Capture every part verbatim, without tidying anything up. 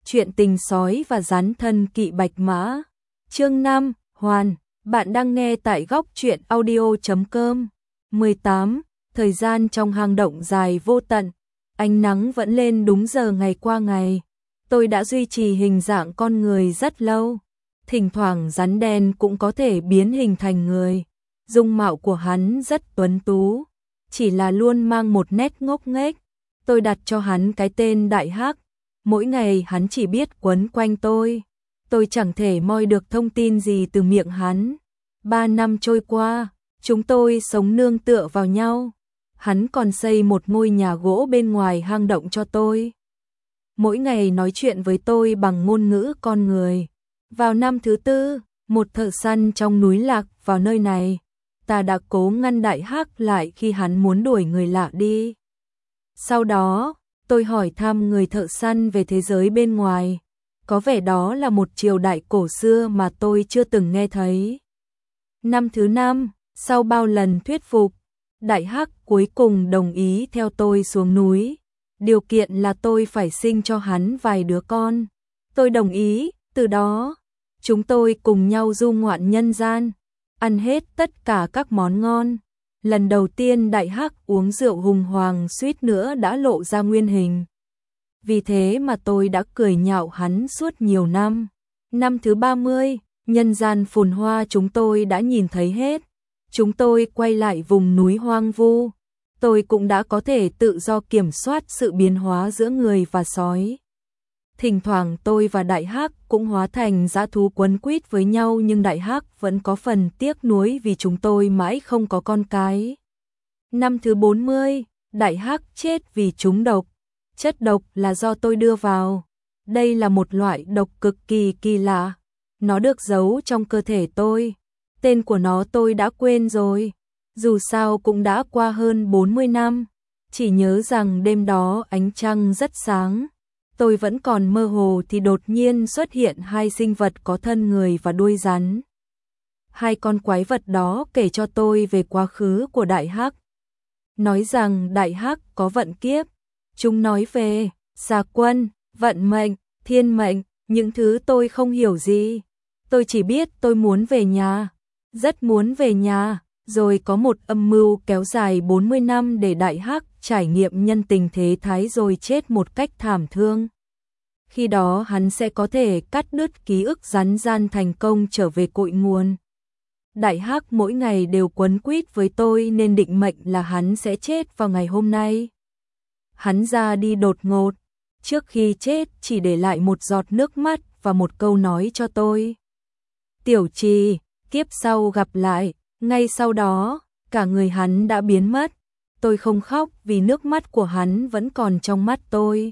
Chuyện tình sói và rắn thân kỵ bạch mã. Chương năm, Hoàn, bạn đang nghe tại góc truyện audio chấm com. mười tám, thời gian trong hang động dài vô tận, ánh nắng vẫn lên đúng giờ ngày qua ngày. Tôi đã duy trì hình dạng con người rất lâu, thỉnh thoảng rắn đen cũng có thể biến hình thành người. Dung mạo của hắn rất tuấn tú, chỉ là luôn mang một nét ngốc nghếch. Tôi đặt cho hắn cái tên Đại Hắc. Mỗi ngày hắn chỉ biết quấn quanh tôi, tôi chẳng thể moi được thông tin gì từ miệng hắn. Ba năm trôi qua, chúng tôi sống nương tựa vào nhau. Hắn còn xây một ngôi nhà gỗ bên ngoài hang động cho tôi. Mỗi ngày nói chuyện với tôi bằng ngôn ngữ con người. Vào năm thứ tư, một thợ săn trong núi lạc vào nơi này. Ta đã cố ngăn Đại Hắc lại khi hắn muốn đuổi người lạ đi. Sau đó, tôi hỏi thăm người thợ săn về thế giới bên ngoài. Có vẻ đó là một triều đại cổ xưa mà tôi chưa từng nghe thấy. Năm thứ năm, sau bao lần thuyết phục, Đại Hắc cuối cùng đồng ý theo tôi xuống núi. Điều kiện là tôi phải sinh cho hắn vài đứa con. Tôi đồng ý, từ đó, chúng tôi cùng nhau du ngoạn nhân gian, ăn hết tất cả các món ngon. Lần đầu tiên Đại Hắc uống rượu hùng hoàng suýt nữa đã lộ ra nguyên hình. Vì thế mà tôi đã cười nhạo hắn suốt nhiều năm. Năm thứ ba mươi, nhân gian phồn hoa chúng tôi đã nhìn thấy hết. Chúng tôi quay lại vùng núi hoang vu. Tôi cũng đã có thể tự do kiểm soát sự biến hóa giữa người và sói. Thỉnh thoảng tôi và Đại Hắc cũng hóa thành dã thú quấn quýt với nhau, nhưng Đại Hắc vẫn có phần tiếc nuối vì chúng tôi mãi không có con cái. Năm thứ bốn mươi, Đại Hắc chết vì trúng độc. Chất độc là do tôi đưa vào. Đây là một loại độc cực kỳ kỳ lạ. Nó được giấu trong cơ thể tôi. Tên của nó tôi đã quên rồi. Dù sao cũng đã qua hơn bốn mươi năm. Chỉ nhớ rằng đêm đó ánh trăng rất sáng. Tôi vẫn còn mơ hồ thì đột nhiên xuất hiện hai sinh vật có thân người và đuôi rắn. Hai con quái vật đó kể cho tôi về quá khứ của Đại Hắc. Nói rằng Đại Hắc có vận kiếp. Chúng nói về xà quân, vận mệnh, thiên mệnh, những thứ tôi không hiểu gì. Tôi chỉ biết tôi muốn về nhà, rất muốn về nhà. Rồi có một âm mưu kéo dài bốn mươi năm để Đại Hắc trải nghiệm nhân tình thế thái rồi chết một cách thảm thương. Khi đó hắn sẽ có thể cắt đứt ký ức rắn gian thành công trở về cội nguồn. Đại Hắc mỗi ngày đều quấn quýt với tôi nên định mệnh là hắn sẽ chết vào ngày hôm nay. Hắn ra đi đột ngột, trước khi chết chỉ để lại một giọt nước mắt và một câu nói cho tôi. Tiểu Trì, kiếp sau gặp lại. Ngay sau đó, cả người hắn đã biến mất. Tôi không khóc vì nước mắt của hắn vẫn còn trong mắt tôi.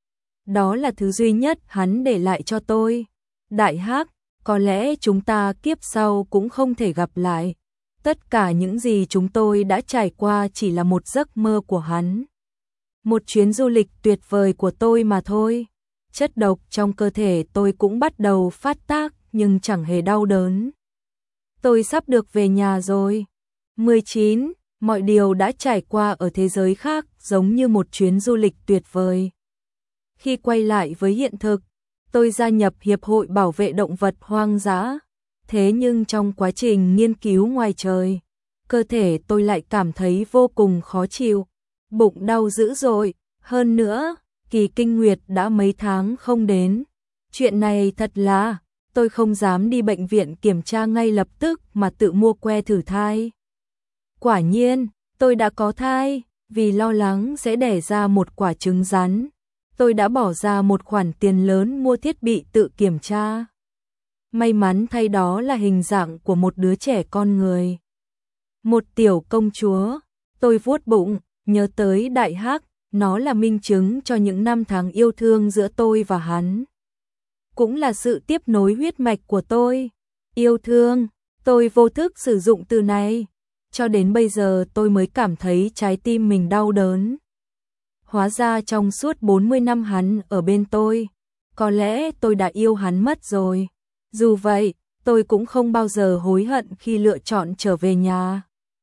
Đó là thứ duy nhất hắn để lại cho tôi. Đại Hắc, có lẽ chúng ta kiếp sau cũng không thể gặp lại. Tất cả những gì chúng tôi đã trải qua chỉ là một giấc mơ của hắn. Một chuyến du lịch tuyệt vời của tôi mà thôi. Chất độc trong cơ thể tôi cũng bắt đầu phát tác nhưng chẳng hề đau đớn. Tôi sắp được về nhà rồi. mười chín, mọi điều đã trải qua ở thế giới khác giống như một chuyến du lịch tuyệt vời. Khi quay lại với hiện thực, tôi gia nhập Hiệp hội Bảo vệ Động vật Hoang dã. Thế nhưng trong quá trình nghiên cứu ngoài trời, cơ thể tôi lại cảm thấy vô cùng khó chịu, bụng đau dữ dội. Hơn nữa, kỳ kinh nguyệt đã mấy tháng không đến. Chuyện này thật là... Tôi không dám đi bệnh viện kiểm tra ngay lập tức mà tự mua que thử thai. Quả nhiên, tôi đã có thai, vì lo lắng sẽ đẻ ra một quả trứng rắn. Tôi đã bỏ ra một khoản tiền lớn mua thiết bị tự kiểm tra. May mắn thay đó là hình dạng của một đứa trẻ con người. Một tiểu công chúa, tôi vuốt bụng, nhớ tới Đại Hắc, nó là minh chứng cho những năm tháng yêu thương giữa tôi và hắn. Cũng là sự tiếp nối huyết mạch của tôi. Yêu thương, tôi vô thức sử dụng từ này. Cho đến bây giờ tôi mới cảm thấy trái tim mình đau đớn. Hóa ra trong suốt bốn mươi năm hắn ở bên tôi, có lẽ tôi đã yêu hắn mất rồi. Dù vậy, tôi cũng không bao giờ hối hận khi lựa chọn trở về nhà.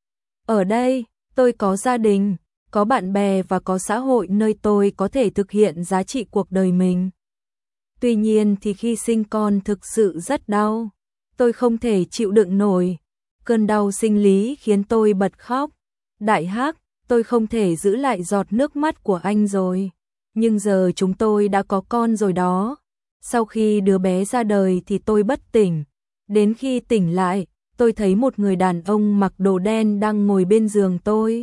Ở đây, tôi có gia đình, có bạn bè và có xã hội nơi tôi có thể thực hiện giá trị cuộc đời mình. Tuy nhiên thì khi sinh con thực sự rất đau, tôi không thể chịu đựng nổi. Cơn đau sinh lý khiến tôi bật khóc. Đại Hắc, tôi không thể giữ lại giọt nước mắt của anh rồi. Nhưng giờ chúng tôi đã có con rồi đó. Sau khi đứa bé ra đời thì tôi bất tỉnh. Đến khi tỉnh lại, tôi thấy một người đàn ông mặc đồ đen đang ngồi bên giường tôi.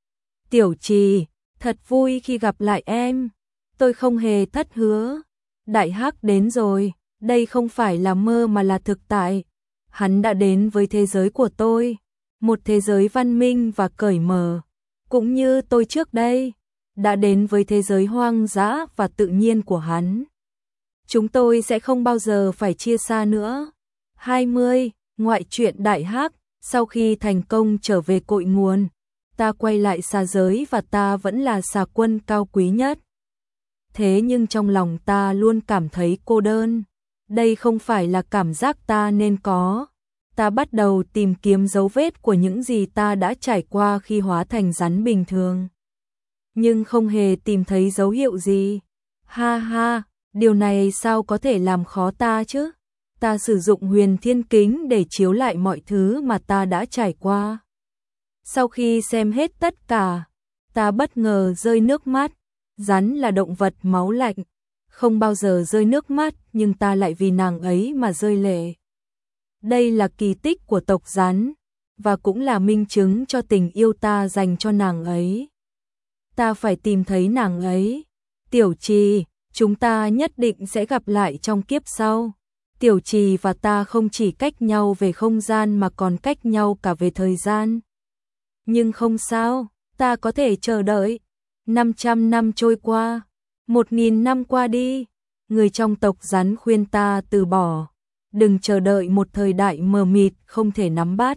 Tiểu Trì, thật vui khi gặp lại em. Tôi không hề thất hứa. Đại Hắc đến rồi, đây không phải là mơ mà là thực tại. Hắn đã đến với thế giới của tôi, một thế giới văn minh và cởi mở, cũng như tôi trước đây, đã đến với thế giới hoang dã và tự nhiên của hắn. Chúng tôi sẽ không bao giờ phải chia xa nữa. hai mươi. Ngoại truyện Đại Hắc. Sau khi thành công trở về cội nguồn, ta quay lại xà giới và ta vẫn là xà quân cao quý nhất. Thế nhưng trong lòng ta luôn cảm thấy cô đơn. Đây không phải là cảm giác ta nên có. Ta bắt đầu tìm kiếm dấu vết của những gì ta đã trải qua khi hóa thành rắn bình thường. Nhưng không hề tìm thấy dấu hiệu gì. Ha ha, điều này sao có thể làm khó ta chứ? Ta sử dụng huyền thiên kính để chiếu lại mọi thứ mà ta đã trải qua. Sau khi xem hết tất cả, ta bất ngờ rơi nước mắt. Rắn là động vật máu lạnh, không bao giờ rơi nước mắt, nhưng ta lại vì nàng ấy mà rơi lệ. Đây là kỳ tích của tộc rắn, và cũng là minh chứng cho tình yêu ta dành cho nàng ấy. Ta phải tìm thấy nàng ấy. Tiểu Trì, chúng ta nhất định sẽ gặp lại trong kiếp sau. Tiểu Trì và ta không chỉ cách nhau về không gian mà còn cách nhau cả về thời gian. Nhưng không sao, ta có thể chờ đợi. năm trăm năm trôi qua, một nghìn năm qua đi, người trong tộc rắn khuyên ta từ bỏ, đừng chờ đợi một thời đại mờ mịt không thể nắm bắt.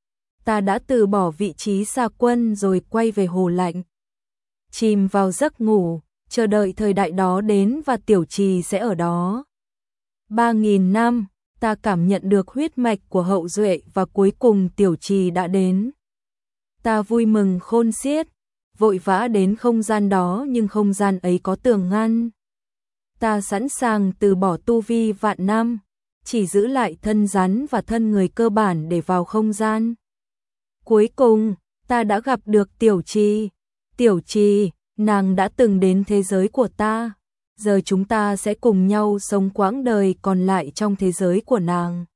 Ta đã từ bỏ vị trí xà quân rồi quay về hồ lạnh, chìm vào giấc ngủ, chờ đợi thời đại đó đến và Tiểu Trì sẽ ở đó. Ba nghìn năm, ta cảm nhận được huyết mạch của hậu duệ và cuối cùng Tiểu Trì đã đến. Ta vui mừng khôn xiết, vội vã đến không gian đó nhưng không gian ấy có tường ngăn. Ta sẵn sàng từ bỏ tu vi vạn năm, chỉ giữ lại thân rắn và thân người cơ bản để vào không gian. Cuối cùng, ta đã gặp được Tiểu Trì. Tiểu Trì, nàng đã từng đến thế giới của ta. Giờ chúng ta sẽ cùng nhau sống quãng đời còn lại trong thế giới của nàng.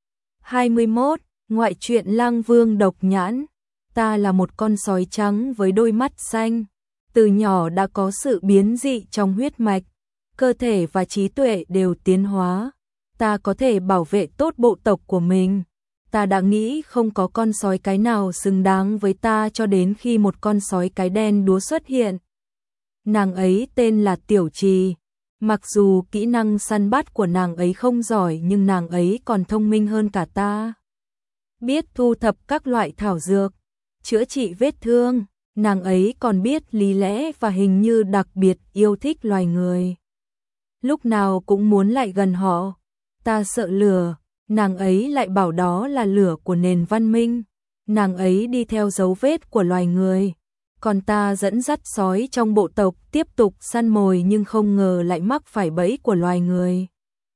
hai mươi mốt. Ngoại truyện Lang Vương Độc Nhãn. Ta là một con sói trắng với đôi mắt xanh. Từ nhỏ đã có sự biến dị trong huyết mạch. Cơ thể và trí tuệ đều tiến hóa. Ta có thể bảo vệ tốt bộ tộc của mình. Ta đã nghĩ không có con sói cái nào xứng đáng với ta cho đến khi một con sói cái đen đúa xuất hiện. Nàng ấy tên là Tiểu Trì. Mặc dù kỹ năng săn bắt của nàng ấy không giỏi nhưng nàng ấy còn thông minh hơn cả ta. Biết thu thập các loại thảo dược, chữa trị vết thương, nàng ấy còn biết lý lẽ và hình như đặc biệt yêu thích loài người. Lúc nào cũng muốn lại gần họ. Ta sợ lửa, nàng ấy lại bảo đó là lửa của nền văn minh. Nàng ấy đi theo dấu vết của loài người. Còn ta dẫn dắt sói trong bộ tộc tiếp tục săn mồi nhưng không ngờ lại mắc phải bẫy của loài người.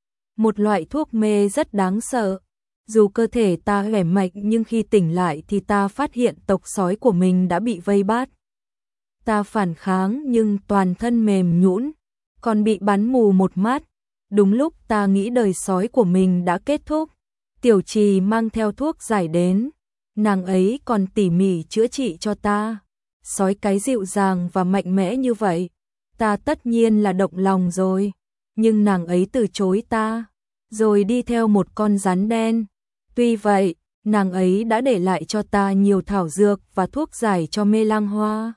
Một loại thuốc mê rất đáng sợ. Dù cơ thể ta khỏe mạnh nhưng khi tỉnh lại thì ta phát hiện tộc sói của mình đã bị vây bắt. Ta phản kháng nhưng toàn thân mềm nhũn, còn bị bắn mù một mắt. Đúng lúc ta nghĩ đời sói của mình đã kết thúc, Tiểu Trì mang theo thuốc giải đến. Nàng ấy còn tỉ mỉ chữa trị cho ta. Sói cái dịu dàng và mạnh mẽ như vậy, ta tất nhiên là động lòng rồi. Nhưng nàng ấy từ chối ta, rồi đi theo một con rắn đen. Tuy vậy, nàng ấy đã để lại cho ta nhiều thảo dược và thuốc giải cho mê lang hoa.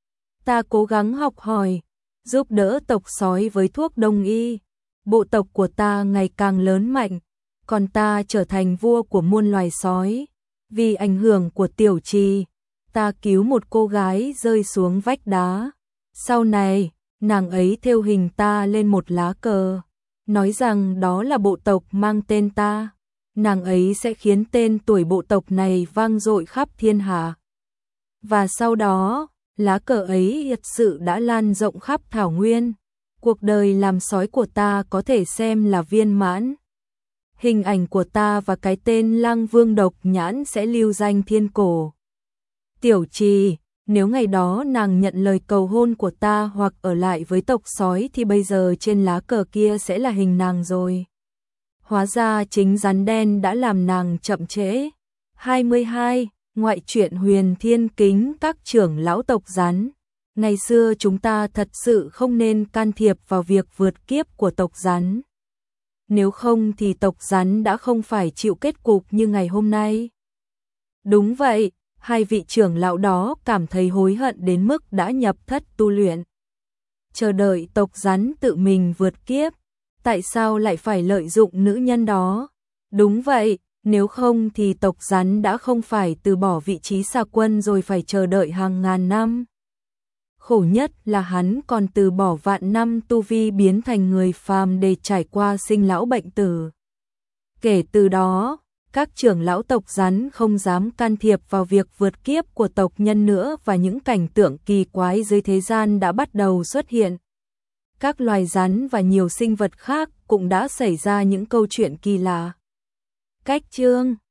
Ta cố gắng học hỏi, giúp đỡ tộc sói với thuốc đông y. Bộ tộc của ta ngày càng lớn mạnh, còn ta trở thành vua của muôn loài sói. Vì ảnh hưởng của Tiểu Trì, ta cứu một cô gái rơi xuống vách đá. Sau này, nàng ấy thêu hình ta lên một lá cờ, nói rằng đó là bộ tộc mang tên ta. Nàng ấy sẽ khiến tên tuổi bộ tộc này vang dội khắp thiên hạ. Và sau đó, lá cờ ấy thật sự đã lan rộng khắp thảo nguyên. Cuộc đời làm sói của ta có thể xem là viên mãn. Hình ảnh của ta và cái tên Lăng Vương độc nhãn sẽ lưu danh thiên cổ. Tiểu Trì, nếu ngày đó nàng nhận lời cầu hôn của ta hoặc ở lại với tộc sói thì bây giờ trên lá cờ kia sẽ là hình nàng rồi. Hóa ra chính rắn đen đã làm nàng chậm trễ. hai mươi hai. Ngoại truyện Huyền Thiên Kính các trưởng lão tộc rắn. Ngày xưa chúng ta thật sự không nên can thiệp vào việc vượt kiếp của tộc rắn. Nếu không thì tộc rắn đã không phải chịu kết cục như ngày hôm nay. Đúng vậy, hai vị trưởng lão đó cảm thấy hối hận đến mức đã nhập thất tu luyện. Chờ đợi tộc rắn tự mình vượt kiếp. Tại sao lại phải lợi dụng nữ nhân đó? Đúng vậy, nếu không thì tộc rắn đã không phải từ bỏ vị trí xa quân rồi phải chờ đợi hàng ngàn năm. Khổ nhất là hắn còn từ bỏ vạn năm tu vi biến thành người phàm để trải qua sinh lão bệnh tử. Kể từ đó, các trưởng lão tộc rắn không dám can thiệp vào việc vượt kiếp của tộc nhân nữa và những cảnh tượng kỳ quái dưới thế gian đã bắt đầu xuất hiện. Các loài rắn và nhiều sinh vật khác cũng đã xảy ra những câu chuyện kỳ lạ. Cách chương